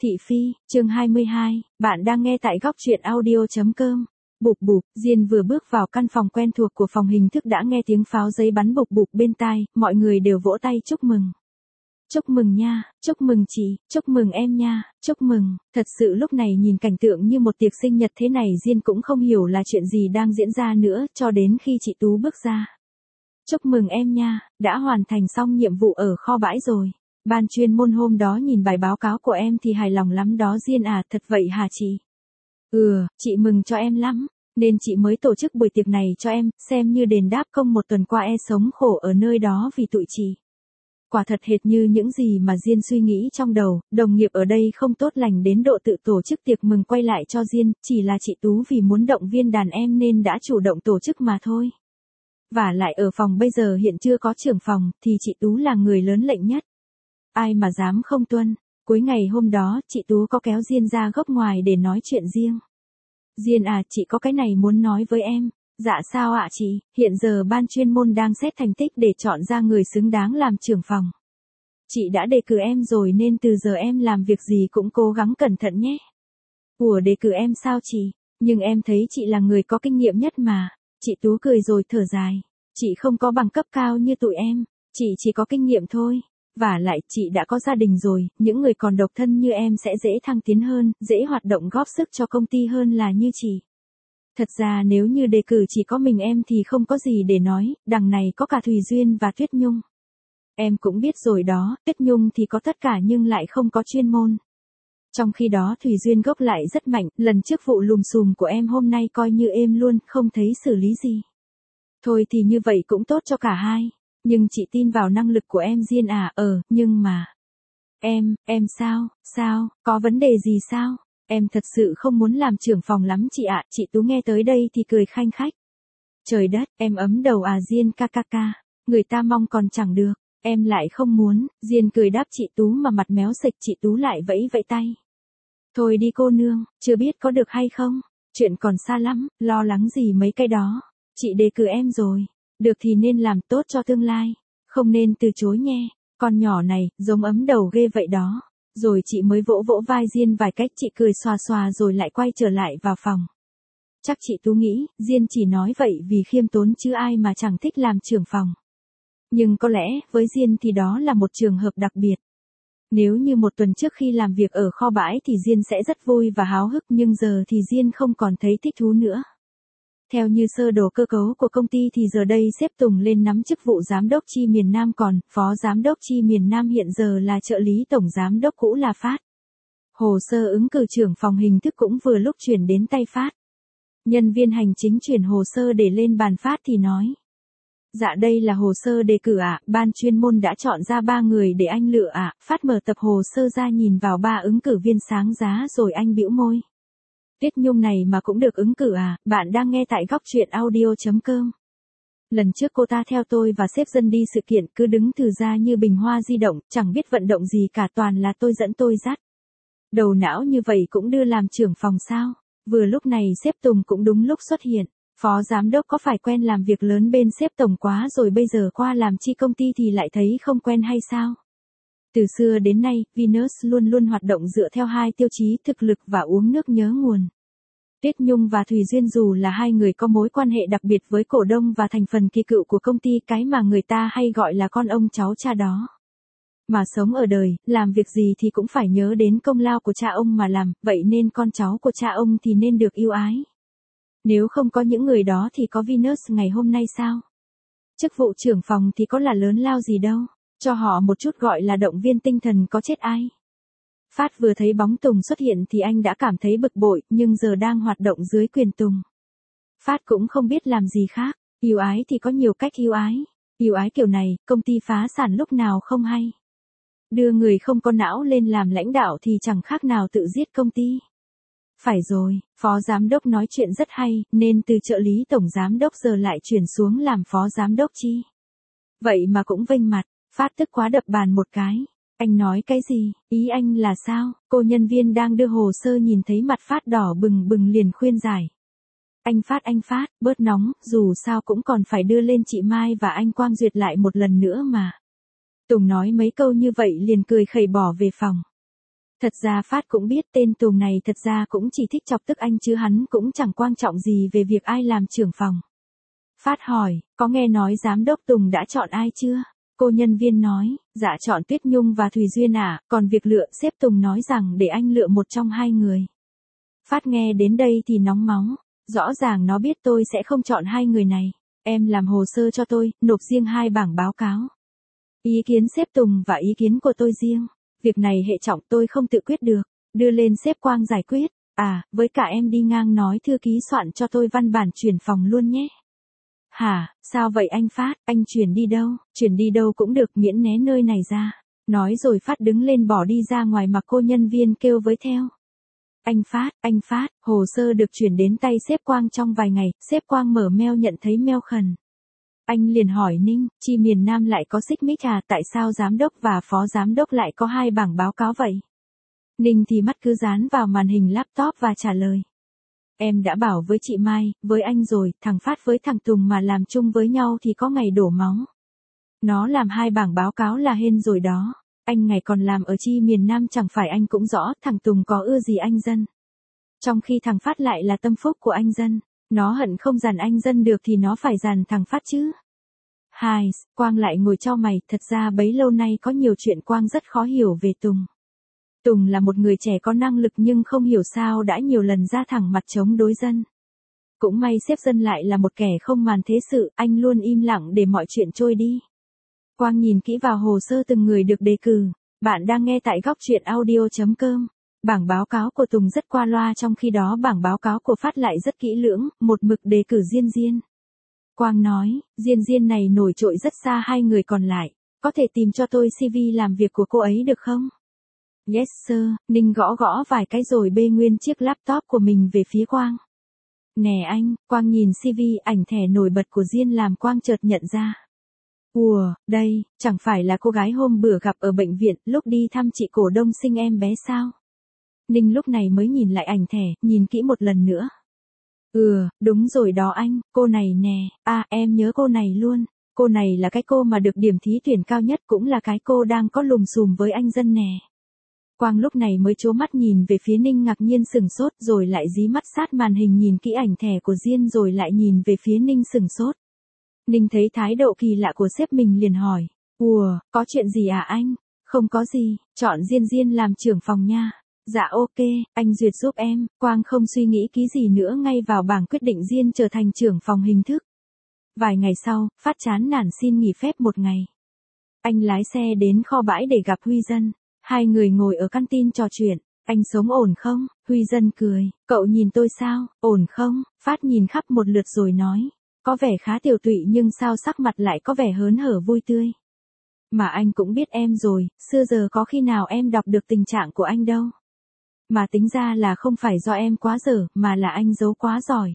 Thị Phi, chương 22, bạn đang nghe tại góc truyện audio.com. Bụp bụp, Diên vừa bước vào căn phòng quen thuộc của phòng hình thức đã nghe tiếng pháo giấy bắn bụp bụp bên tai, mọi người đều vỗ tay chúc mừng. Chúc mừng nha, chúc mừng chị, chúc mừng em nha, chúc mừng. Thật sự lúc này nhìn cảnh tượng như một tiệc sinh nhật thế này Diên cũng không hiểu là chuyện gì đang diễn ra nữa, cho đến khi chị Tú bước ra. Chúc mừng em nha, đã hoàn thành xong nhiệm vụ ở kho bãi rồi. Ban chuyên môn hôm đó nhìn bài báo cáo của em thì hài lòng lắm đó Diên à, thật vậy hả chị? Chị mừng cho em lắm, nên chị mới tổ chức buổi tiệc này cho em, xem như đền đáp công một tuần qua sống khổ ở nơi đó vì tụi chị. Quả thật hệt như những gì mà Diên suy nghĩ trong đầu, đồng nghiệp ở đây không tốt lành đến độ tự tổ chức tiệc mừng quay lại cho Diên, chỉ là chị Tú vì muốn động viên đàn em nên đã chủ động tổ chức mà thôi. Và lại ở phòng bây giờ hiện chưa có trưởng phòng, thì chị Tú là người lớn lệnh nhất. Ai mà dám không tuân. Cuối ngày hôm đó, chị Tú có kéo Diên ra góc ngoài để nói chuyện riêng. Diên à, chị có cái này muốn nói với em. Dạ sao ạ chị? Hiện giờ ban chuyên môn đang xét thành tích để chọn ra người xứng đáng làm trưởng phòng. Chị đã đề cử em rồi nên từ giờ em làm việc gì cũng cố gắng cẩn thận nhé. Đề cử em sao chị? Nhưng em thấy chị là người có kinh nghiệm nhất mà. Chị Tú cười rồi thở dài. Chị không có bằng cấp cao như tụi em. Chị chỉ có kinh nghiệm thôi. Và lại chị đã có gia đình rồi, những người còn độc thân như em sẽ dễ thăng tiến hơn, dễ hoạt động góp sức cho công ty hơn là như chị. Thật ra nếu như đề cử chỉ có mình em thì không có gì để nói, đằng này có cả Thùy Duyên và Tuyết Nhung. Em cũng biết rồi đó, Tuyết Nhung thì có tất cả nhưng lại không có chuyên môn. Trong khi đó Thùy Duyên gốc lại rất mạnh, lần trước vụ lùm xùm của em hôm nay coi như êm luôn, không thấy xử lý gì. Thôi thì như vậy cũng tốt cho cả hai. Nhưng chị tin vào năng lực của em Diên à, nhưng mà... Em sao, có vấn đề gì sao? Em thật sự không muốn làm trưởng phòng lắm chị ạ, chị Tú nghe tới đây thì cười khanh khách. Trời đất, em ấm đầu à Diên ca. Người ta mong còn chẳng được, em lại không muốn, Diên cười đáp chị Tú mà mặt méo xệch chị Tú lại vẫy vẫy tay. Thôi đi cô nương, chưa biết có được hay không, chuyện còn xa lắm, lo lắng gì mấy cái đó, chị đề cử em rồi. Được thì nên làm tốt cho tương lai, không nên từ chối nhé, con nhỏ này, giống ấm đầu ghê vậy đó. Rồi chị mới vỗ vỗ vai Diên vài cách chị cười xòa xòa rồi lại quay trở lại vào phòng. Chắc chị Tú nghĩ, Diên chỉ nói vậy vì khiêm tốn chứ ai mà chẳng thích làm trưởng phòng. Nhưng có lẽ, với Diên thì đó là một trường hợp đặc biệt. Nếu như một tuần trước khi làm việc ở kho bãi thì Diên sẽ rất vui và háo hức nhưng giờ thì Diên không còn thấy thích thú nữa. Theo như sơ đồ cơ cấu của công ty thì giờ đây sếp Tùng lên nắm chức vụ giám đốc chi miền Nam còn phó giám đốc chi miền Nam hiện giờ là trợ lý tổng giám đốc cũ là Phát. Hồ sơ ứng cử trưởng phòng hình thức cũng vừa lúc chuyển đến tay Phát. Nhân viên hành chính chuyển hồ sơ để lên bàn Phát thì nói. Dạ đây là hồ sơ đề cử ạ, ban chuyên môn đã chọn ra 3 người để anh lựa ạ. Phát mở tập hồ sơ ra nhìn vào 3 ứng cử viên sáng giá rồi anh bĩu môi. Tuyết Nhung này mà cũng được ứng cử à, bạn đang nghe tại góc truyện audio.com. Lần trước cô ta theo tôi và sếp Dân đi sự kiện cứ đứng thừ ra như bình hoa di động, chẳng biết vận động gì cả toàn là tôi dẫn tôi dắt. Đầu não như vậy cũng đưa làm trưởng phòng sao, vừa lúc này sếp Tùng cũng đúng lúc xuất hiện. Phó giám đốc có phải quen làm việc lớn bên sếp Tổng quá rồi bây giờ qua làm chi công ty thì lại thấy không quen hay sao? Từ xưa đến nay, Venus luôn luôn hoạt động dựa theo 2 tiêu chí thực lực và uống nước nhớ nguồn. Tuyết Nhung và Thùy Duyên dù là 2 người có mối quan hệ đặc biệt với cổ đông và thành phần kỳ cựu của công ty cái mà người ta hay gọi là con ông cháu cha đó. Mà sống ở đời, làm việc gì thì cũng phải nhớ đến công lao của cha ông mà làm, vậy nên con cháu của cha ông thì nên được yêu ái. Nếu không có những người đó thì có Venus ngày hôm nay sao? Chức vụ trưởng phòng thì có là lớn lao gì đâu. Cho họ một chút gọi là động viên tinh thần có chết ai. Phát vừa thấy bóng Tùng xuất hiện thì anh đã cảm thấy bực bội, nhưng giờ đang hoạt động dưới quyền Tùng. Phát cũng không biết làm gì khác, yêu ái thì có nhiều cách yêu ái. Yêu ái kiểu này, công ty phá sản lúc nào không hay. Đưa người không có não lên làm lãnh đạo thì chẳng khác nào tự giết công ty. Phải rồi, phó giám đốc nói chuyện rất hay, nên từ trợ lý tổng giám đốc giờ lại chuyển xuống làm phó giám đốc chi. Vậy mà cũng vênh mặt. Phát tức quá đập bàn một cái. Anh nói cái gì, ý anh là sao? Cô nhân viên đang đưa hồ sơ nhìn thấy mặt Phát đỏ bừng bừng liền khuyên giải. Anh Phát, bớt nóng, dù sao cũng còn phải đưa lên chị Mai và anh Quang duyệt lại một lần nữa mà. Tùng nói mấy câu như vậy liền cười khẩy bỏ về phòng. Thật ra Phát cũng biết tên Tùng này thật ra cũng chỉ thích chọc tức anh chứ hắn cũng chẳng quan trọng gì về việc ai làm trưởng phòng. Phát hỏi, có nghe nói giám đốc Tùng đã chọn ai chưa? Cô nhân viên nói, dạ chọn Tuyết Nhung và Thùy Duyên à, còn việc lựa sếp Tùng nói rằng để anh lựa một trong hai người. Phát nghe đến đây thì nóng máu, rõ ràng nó biết tôi sẽ không chọn hai người này. Em làm hồ sơ cho tôi, nộp riêng 2 bảng báo cáo. Ý kiến sếp Tùng và ý kiến của tôi riêng. Việc này hệ trọng tôi không tự quyết được, đưa lên sếp Quang giải quyết. À, với cả em đi ngang nói thư ký soạn cho tôi văn bản chuyển phòng luôn nhé. Hả, sao vậy anh Phát, anh chuyển đi đâu cũng được miễn né nơi này ra. Nói rồi Phát đứng lên bỏ đi ra ngoài mà cô nhân viên kêu với theo. Anh Phát, hồ sơ được chuyển đến tay sếp Quang trong vài ngày, sếp Quang mở mail nhận thấy mail khẩn. Anh liền hỏi Ninh, chi miền Nam lại có xích mích à, tại sao giám đốc và phó giám đốc lại có 2 bảng báo cáo vậy? Ninh thì mắt cứ dán vào màn hình laptop và trả lời. Em đã bảo với chị Mai, với anh rồi, thằng Phát với thằng Tùng mà làm chung với nhau thì có ngày đổ máu. Nó làm 2 bảng báo cáo là hên rồi đó. Anh ngày còn làm ở chi miền Nam chẳng phải anh cũng rõ thằng Tùng có ưa gì anh Dân. Trong khi thằng Phát lại là tâm phúc của anh Dân. Nó hận không dằn anh Dân được thì nó phải dằn thằng Phát chứ. Quang lại ngồi chau mày, thật ra bấy lâu nay có nhiều chuyện Quang rất khó hiểu về Tùng. Tùng là một người trẻ có năng lực nhưng không hiểu sao đã nhiều lần ra thẳng mặt chống đối Dân. Cũng may sếp Dân lại là một kẻ không màn thế sự, anh luôn im lặng để mọi chuyện trôi đi. Quang nhìn kỹ vào hồ sơ từng người được đề cử. Bạn đang nghe tại góc truyện audio.com. Bảng báo cáo của Tùng rất qua loa trong khi đó bảng báo cáo của Phát lại rất kỹ lưỡng, một mực đề cử Diên. Quang nói, Diên này nổi trội rất xa hai người còn lại. Có thể tìm cho tôi CV làm việc của cô ấy được không? Yes sir, Ninh gõ vài cái rồi bê nguyên chiếc laptop của mình về phía Quang. Nè anh, Quang nhìn CV ảnh thẻ nổi bật của Diên làm Quang chợt nhận ra. Ủa, đây, chẳng phải là cô gái hôm bữa gặp ở bệnh viện lúc đi thăm chị cổ đông sinh em bé sao? Ninh lúc này mới nhìn lại ảnh thẻ, nhìn kỹ một lần nữa. Đúng rồi đó anh, cô này nè, em nhớ cô này luôn. Cô này là cái cô mà được điểm thí tuyển cao nhất cũng là cái cô đang có lùm xùm với anh Dân nè. Quang lúc này mới trố mắt nhìn về phía Ninh ngạc nhiên sửng sốt rồi lại dí mắt sát màn hình nhìn kỹ ảnh thẻ của Diên rồi lại nhìn về phía Ninh sửng sốt. Ninh thấy thái độ kỳ lạ của sếp mình liền hỏi. Có chuyện gì à anh? Không có gì, chọn Diên làm trưởng phòng nha. Dạ ok, anh duyệt giúp em. Quang không suy nghĩ ký gì nữa ngay vào bảng quyết định Diên trở thành trưởng phòng hình thức. Vài ngày sau, Phát chán nản xin nghỉ phép một ngày. Anh lái xe đến kho bãi để gặp Huy Dân. Hai người ngồi ở căn tin trò chuyện. Anh sống ổn không? Huy Dân cười. Cậu nhìn tôi sao? Ổn không? Phát nhìn khắp một lượt rồi nói. Có vẻ khá tiều tụy nhưng sao sắc mặt lại có vẻ hớn hở vui tươi. Mà anh cũng biết em rồi, xưa giờ có khi nào em đọc được tình trạng của anh đâu. Mà tính ra là không phải do em quá dở, mà là anh giấu quá giỏi.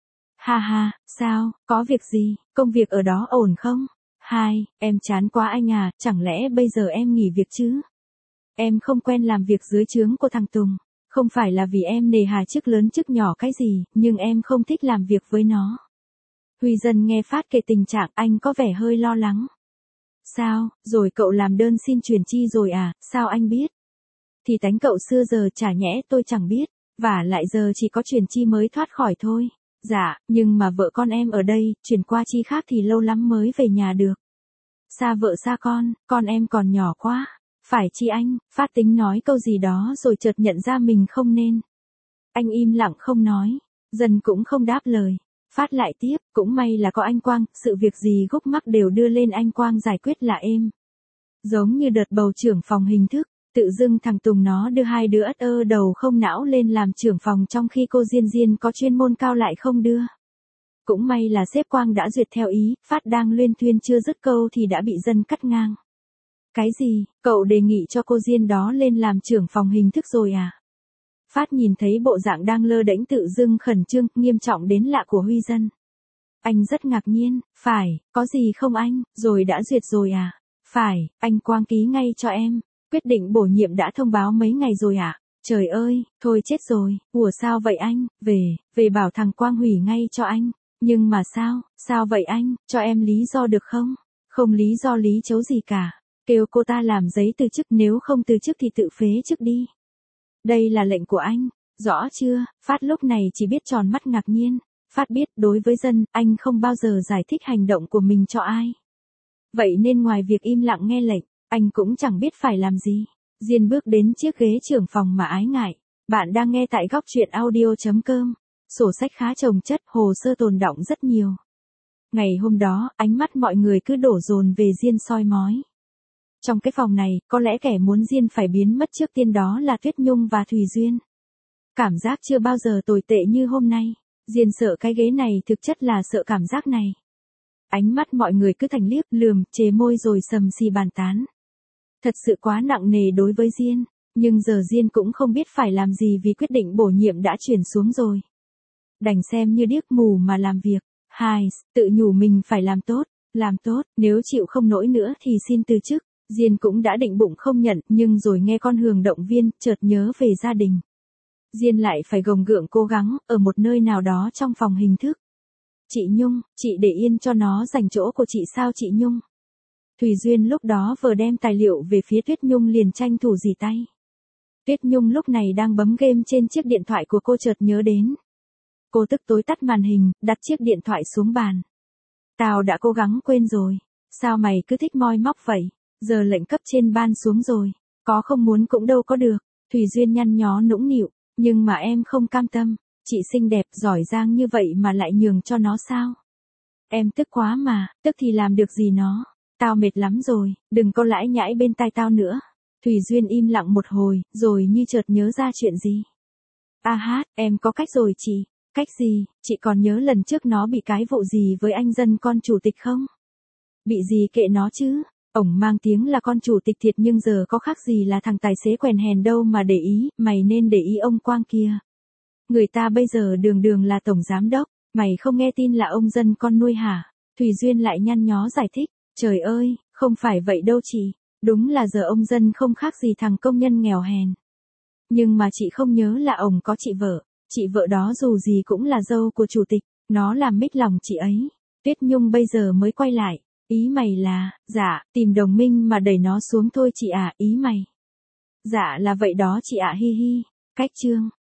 Ha, sao, có việc gì, công việc ở đó ổn không? Em chán quá anh à, chẳng lẽ bây giờ em nghỉ việc chứ? Em không quen làm việc dưới trướng của thằng Tùng. Không phải là vì em nề hà chức lớn chức nhỏ cái gì, nhưng em không thích làm việc với nó. Huy Dân nghe Phát kể tình trạng anh có vẻ hơi lo lắng. Sao, rồi cậu làm đơn xin chuyển chi rồi à, sao anh biết? Thì tánh cậu xưa giờ chả nhẽ tôi chẳng biết, và lại giờ chỉ có chuyển chi mới thoát khỏi thôi. Dạ, nhưng mà vợ con em ở đây, chuyển qua chi khác thì lâu lắm mới về nhà được. Xa vợ xa con em còn nhỏ quá. Phải chi anh? Phát tính nói câu gì đó rồi chợt nhận ra mình không nên. Anh im lặng không nói, Dân cũng không đáp lời. Phát lại tiếp, cũng may là có anh Quang, sự việc gì gúc mắc đều đưa lên anh Quang giải quyết là êm. Giống như đợt bầu trưởng phòng hình thức, tự dưng thằng Tùng nó đưa hai đứa ất ơ đầu không não lên làm trưởng phòng trong khi cô Diên có chuyên môn cao lại không đưa. Cũng may là sếp Quang đã duyệt theo ý, Phát đang luyên thuyên chưa dứt câu thì đã bị Dân cắt ngang. Cái gì, cậu đề nghị cho cô Diên đó lên làm trưởng phòng hình thức rồi à? Phát nhìn thấy bộ dạng đang lơ đễnh tự dưng khẩn trương, nghiêm trọng đến lạ của Huy Dân. Anh rất ngạc nhiên, phải, có gì không anh, rồi đã duyệt rồi à? Phải, anh Quang ký ngay cho em, quyết định bổ nhiệm đã thông báo mấy ngày rồi à? Trời ơi, thôi chết rồi, sao vậy anh, về bảo thằng Quang hủy ngay cho anh, nhưng mà sao vậy anh, cho em lý do được không? Không lý do lý chấu gì cả, kêu cô ta làm giấy từ chức nếu không từ chức thì tự phế chức đi. Đây là lệnh của anh, rõ chưa? Phát lúc này chỉ biết tròn mắt ngạc nhiên. Phát biết đối với dân, anh không bao giờ giải thích hành động của mình cho ai. Vậy nên ngoài việc im lặng nghe lệnh, anh cũng chẳng biết phải làm gì. Diên bước đến chiếc ghế trưởng phòng mà ái ngại. Bạn đang nghe tại góc truyện audio.com. Sổ sách khá chồng chất, hồ sơ tồn đọng rất nhiều. Ngày hôm đó, ánh mắt mọi người cứ đổ dồn về Diên soi mói. Trong cái phòng này, có lẽ kẻ muốn Diên phải biến mất trước tiên đó là Tuyết Nhung và Thùy Duyên. Cảm giác chưa bao giờ tồi tệ như hôm nay. Diên sợ cái ghế này thực chất là sợ cảm giác này. Ánh mắt mọi người cứ thành liếc, lườm, chề môi rồi sầm xì bàn tán. Thật sự quá nặng nề đối với Diên, nhưng giờ Diên cũng không biết phải làm gì vì quyết định bổ nhiệm đã chuyển xuống rồi. Đành xem như điếc mù mà làm việc. Tự nhủ mình phải làm tốt, nếu chịu không nổi nữa thì xin từ chức. Diên cũng đã định bụng không nhận, nhưng rồi nghe con Hường động viên, chợt nhớ về gia đình. Diên lại phải gồng gượng cố gắng, ở một nơi nào đó trong phòng hình thức. Chị Nhung, chị để yên cho nó giành chỗ của chị sao chị Nhung? Thùy Duyên lúc đó vừa đem tài liệu về phía Tuyết Nhung liền tranh thủ rỉ tay. Tuyết Nhung lúc này đang bấm game trên chiếc điện thoại của cô chợt nhớ đến. Cô tức tối tắt màn hình, đặt chiếc điện thoại xuống bàn. Tao đã cố gắng quên rồi. Sao mày cứ thích moi móc vậy? Giờ lệnh cấp trên ban xuống rồi. Có không muốn cũng đâu có được. Thùy Duyên nhăn nhó nũng nịu. Nhưng mà em không cam tâm. Chị xinh đẹp giỏi giang như vậy mà lại nhường cho nó sao? Em tức quá mà, tức thì làm được gì nó. Tao mệt lắm rồi, đừng có lãi nhãi bên tai tao nữa. Thùy Duyên im lặng một hồi, rồi như chợt nhớ ra chuyện gì. Em có cách rồi chị. Cách gì? Chị còn nhớ lần trước nó bị cái vụ gì với anh dân con chủ tịch không? Bị gì kệ nó chứ. Ổng mang tiếng là con chủ tịch thiệt nhưng giờ có khác gì là thằng tài xế quèn hèn đâu mà để ý, mày nên để ý ông Quang kia. Người ta bây giờ đường đường là tổng giám đốc, mày không nghe tin là ông dân con nuôi hả? Thùy Duyên lại nhăn nhó giải thích, trời ơi, không phải vậy đâu chị, đúng là giờ ông dân không khác gì thằng công nhân nghèo hèn. Nhưng mà chị không nhớ là ổng có chị vợ đó dù gì cũng là dâu của chủ tịch, nó làm mít lòng chị ấy. Tuyết Nhung bây giờ mới quay lại, ý mày là, dạ, tìm đồng minh mà đẩy nó xuống thôi chị à, ý mày. Dạ là vậy đó chị ạ hi hi, cách chương.